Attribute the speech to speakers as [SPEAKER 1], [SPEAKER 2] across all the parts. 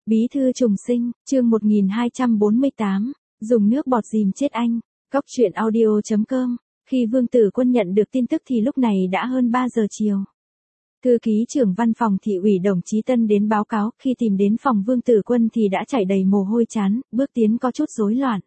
[SPEAKER 1] Bí thư trùng sinh, chương 1248, dùng nước bọt dìm chết anh. Cóc truyện audio.com. Khi Vương Tử Quân nhận được tin tức thì lúc này đã hơn 3 giờ chiều. Thư ký trưởng văn phòng thị ủy đồng chí Tân đến báo cáo, khi tìm đến phòng Vương Tử Quân thì đã chảy đầy mồ hôi trán, bước tiến có chút rối loạn.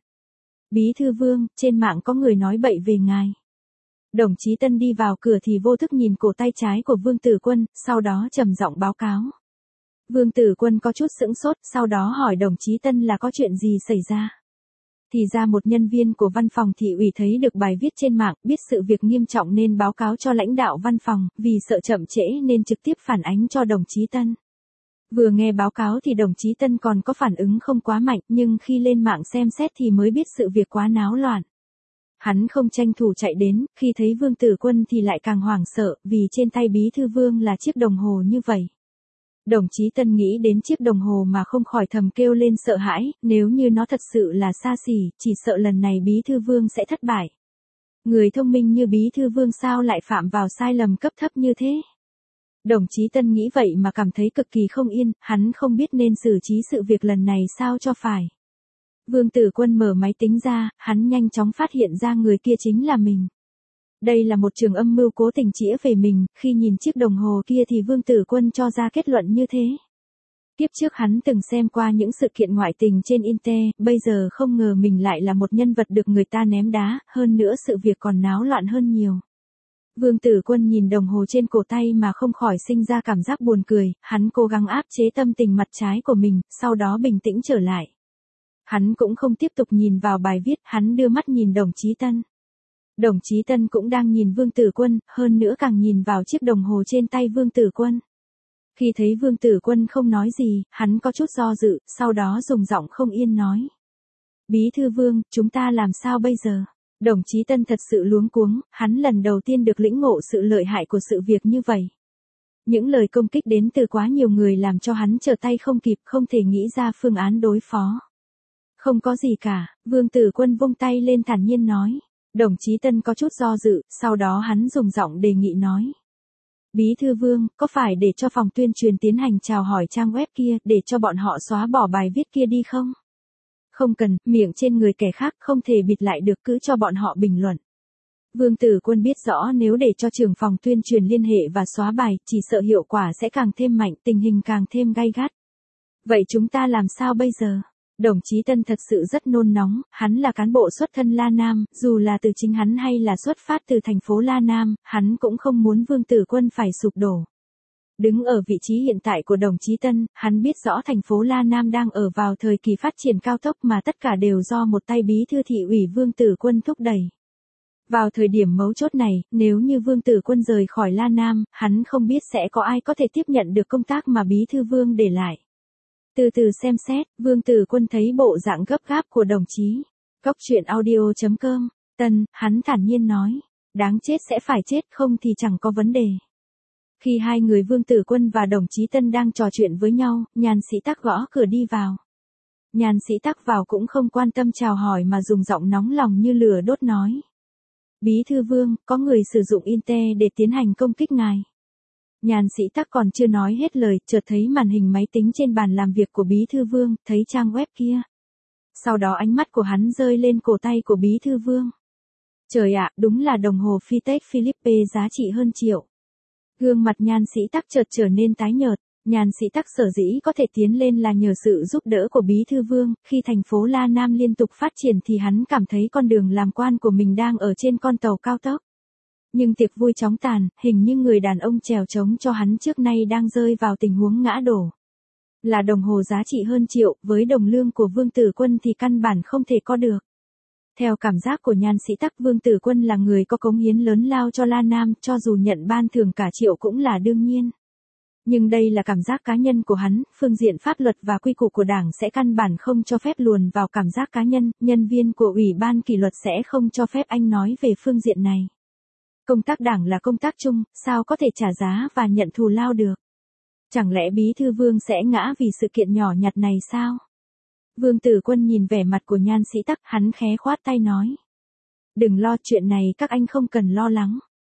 [SPEAKER 1] Bí thư Vương, trên mạng có người nói bậy về ngài. Đồng chí Tân đi vào cửa thì vô thức nhìn cổ tay trái của Vương Tử Quân, sau đó trầm giọng báo cáo. Vương Tử Quân có chút sững sốt, sau đó hỏi đồng chí Tân là có chuyện gì xảy ra. Thì ra một nhân viên của văn phòng thị ủy thấy được bài viết trên mạng, biết sự việc nghiêm trọng nên báo cáo cho lãnh đạo văn phòng, vì sợ chậm trễ nên trực tiếp phản ánh cho đồng chí Tân. Vừa nghe báo cáo thì đồng chí Tân còn có phản ứng không quá mạnh, nhưng khi lên mạng xem xét thì mới biết sự việc quá náo loạn. Hắn không tranh thủ chạy đến, khi thấy Vương Tử Quân thì lại càng hoảng sợ, vì trên tay Bí thư Vương là chiếc đồng hồ như vậy. Đồng chí Tân nghĩ đến chiếc đồng hồ mà không khỏi thầm kêu lên sợ hãi, nếu như nó thật sự là xa xỉ, chỉ sợ lần này Bí thư Vương sẽ thất bại. Người thông minh như Bí thư Vương sao lại phạm vào sai lầm cấp thấp như thế? Đồng chí Tân nghĩ vậy mà cảm thấy cực kỳ không yên, hắn không biết nên xử trí sự việc lần này sao cho phải. Vương Tử Quân mở máy tính ra, hắn nhanh chóng phát hiện ra người kia chính là mình. Đây là một trường âm mưu cố tình chĩa về mình, khi nhìn chiếc đồng hồ kia thì Vương Tử Quân cho ra kết luận như thế. Tiếp trước hắn từng xem qua những sự kiện ngoại tình trên Internet, bây giờ không ngờ mình lại là một nhân vật được người ta ném đá, hơn nữa sự việc còn náo loạn hơn nhiều. Vương Tử Quân nhìn đồng hồ trên cổ tay mà không khỏi sinh ra cảm giác buồn cười, hắn cố gắng áp chế tâm tình mặt trái của mình, sau đó bình tĩnh trở lại. Hắn cũng không tiếp tục nhìn vào bài viết, hắn đưa mắt nhìn đồng chí Tân. Đồng chí Tân cũng đang nhìn Vương Tử Quân, hơn nữa càng nhìn vào chiếc đồng hồ trên tay Vương Tử Quân. Khi thấy Vương Tử Quân không nói gì, hắn có chút do dự, sau đó dùng giọng không yên nói. Bí thư Vương, chúng ta làm sao bây giờ? Đồng chí Tân thật sự luống cuống, hắn lần đầu tiên được lĩnh ngộ sự lợi hại của sự việc như vậy. Những lời công kích đến từ quá nhiều người làm cho hắn trở tay không kịp, không thể nghĩ ra phương án đối phó. Không có gì cả, Vương Tử Quân vung tay lên thản nhiên nói. Đồng chí Tân có chút do dự, sau đó hắn dùng giọng đề nghị nói. Bí thư Vương, có phải để cho phòng tuyên truyền tiến hành chào hỏi trang web kia, để cho bọn họ xóa bỏ bài viết kia đi không? Không cần, miệng trên người kẻ khác không thể bịt lại được, cứ cho bọn họ bình luận. Vương Tử Quân biết rõ nếu để cho trưởng phòng tuyên truyền liên hệ và xóa bài, chỉ sợ hiệu quả sẽ càng thêm mạnh, tình hình càng thêm gay gắt. Vậy chúng ta làm sao bây giờ? Đồng chí Tân thật sự rất nôn nóng, hắn là cán bộ xuất thân La Nam, dù là từ chính hắn hay là xuất phát từ thành phố La Nam, hắn cũng không muốn Vương Tử Quân phải sụp đổ. Đứng ở vị trí hiện tại của đồng chí Tân, hắn biết rõ thành phố La Nam đang ở vào thời kỳ phát triển cao tốc mà tất cả đều do một tay bí thư thị ủy Vương Tử Quân thúc đẩy. Vào thời điểm mấu chốt này, nếu như Vương Tử Quân rời khỏi La Nam, hắn không biết sẽ có ai có thể tiếp nhận được công tác mà bí thư Vương để lại. Từ từ xem xét, Vương Tử Quân thấy bộ dạng gấp gáp của đồng chí. Cóc truyện audio.com. Tân, hắn thản nhiên nói. Đáng chết sẽ phải chết, không thì chẳng có vấn đề. Khi hai người Vương Tử Quân và đồng chí Tân đang trò chuyện với nhau, Nhàn Sĩ Tắc gõ cửa đi vào. Nhàn Sĩ Tắc vào cũng không quan tâm chào hỏi mà dùng giọng nóng lòng như lửa đốt nói. Bí thư Vương, có người sử dụng Internet để tiến hành công kích ngài. Nhàn Sĩ Tắc còn chưa nói hết lời, chợt thấy màn hình máy tính trên bàn làm việc của Bí thư Vương, thấy trang web kia. Sau đó ánh mắt của hắn rơi lên cổ tay của Bí thư Vương. Trời ạ, đúng là đồng hồ Patek Philippe giá trị hơn triệu. Gương mặt Nhàn Sĩ Tắc chợt trở nên tái nhợt. Nhàn Sĩ Tắc sở dĩ có thể tiến lên là nhờ sự giúp đỡ của Bí thư Vương, khi thành phố La Nam liên tục phát triển thì hắn cảm thấy con đường làm quan của mình đang ở trên con tàu cao tốc. Nhưng tiệc vui chóng tàn, hình như người đàn ông chèo trống cho hắn trước nay đang rơi vào tình huống ngã đổ. Là đồng hồ giá trị hơn triệu, với đồng lương của Vương Tử Quân thì căn bản không thể có được. Theo cảm giác của Nhàn Sĩ Tắc, Vương Tử Quân là người có cống hiến lớn lao cho La Nam, cho dù nhận ban thưởng cả triệu cũng là đương nhiên. Nhưng đây là cảm giác cá nhân của hắn, phương diện pháp luật và quy củ của Đảng sẽ căn bản không cho phép luồn vào cảm giác cá nhân, nhân viên của Ủy ban kỷ luật sẽ không cho phép anh nói về phương diện này. Công tác Đảng là công tác chung, sao có thể trả giá và nhận thù lao được? Chẳng lẽ Bí thư Vương sẽ ngã vì sự kiện nhỏ nhặt này sao? Vương Tử Quân nhìn vẻ mặt của Nhàn Sĩ Tắc, hắn khẽ khoát tay nói. Đừng lo, chuyện này các anh không cần lo lắng.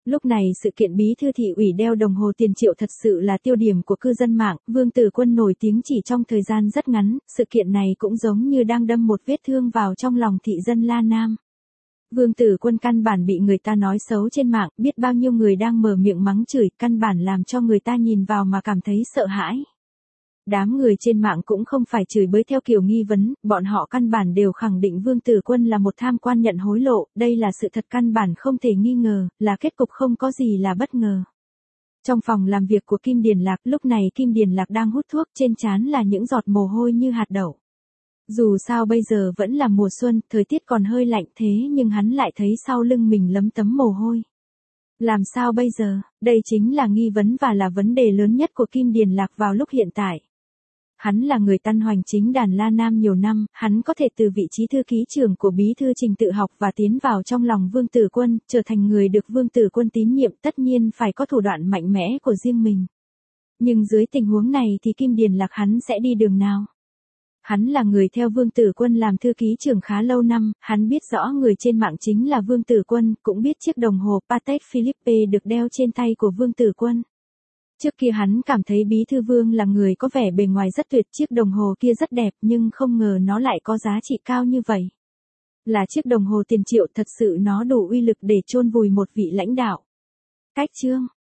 [SPEAKER 1] Lúc này sự kiện bí thư thị ủy đeo đồng hồ tiền triệu thật sự là tiêu điểm của cư dân mạng, Vương Tử Quân nổi tiếng chỉ trong thời gian rất ngắn, sự kiện này cũng giống như đang đâm một vết thương vào trong lòng thị dân La Nam. Vương Tử Quân căn bản bị người ta nói xấu trên mạng, biết bao nhiêu người đang mở miệng mắng chửi, căn bản làm cho người ta nhìn vào mà cảm thấy sợ hãi. Đám người trên mạng cũng không phải chửi bới theo kiểu nghi vấn, bọn họ căn bản đều khẳng định Vương Tử Quân là một tham quan nhận hối lộ, đây là sự thật căn bản không thể nghi ngờ, là kết cục không có gì là bất ngờ. Trong phòng làm việc của Kim Điền Lạc, lúc này Kim Điền Lạc đang hút thuốc, trên trán là những giọt mồ hôi như hạt đậu. Dù sao bây giờ vẫn là mùa xuân, thời tiết còn hơi lạnh thế nhưng hắn lại thấy sau lưng mình lấm tấm mồ hôi. Làm sao bây giờ, đây chính là nghi vấn và là vấn đề lớn nhất của Kim Điền Lạc vào lúc hiện tại. Hắn là người tân hoành chính đàn La Nam nhiều năm, hắn có thể từ vị trí thư ký trưởng của bí thư Trình Tự Học và tiến vào trong lòng Vương Tử Quân, trở thành người được Vương Tử Quân tín nhiệm, tất nhiên phải có thủ đoạn mạnh mẽ của riêng mình. Nhưng dưới tình huống này thì Kim Điền Lạc hắn sẽ đi đường nào? Hắn là người theo Vương Tử Quân làm thư ký trưởng khá lâu năm, hắn biết rõ người trên mạng chính là Vương Tử Quân, cũng biết chiếc đồng hồ Patek Philippe được đeo trên tay của Vương Tử Quân. Trước kia hắn cảm thấy bí thư Vương là người có vẻ bề ngoài rất tuyệt, chiếc đồng hồ kia rất đẹp nhưng không ngờ nó lại có giá trị cao như vậy. Là chiếc đồng hồ tiền triệu, thật sự nó đủ uy lực để chôn vùi một vị lãnh đạo. Cách chương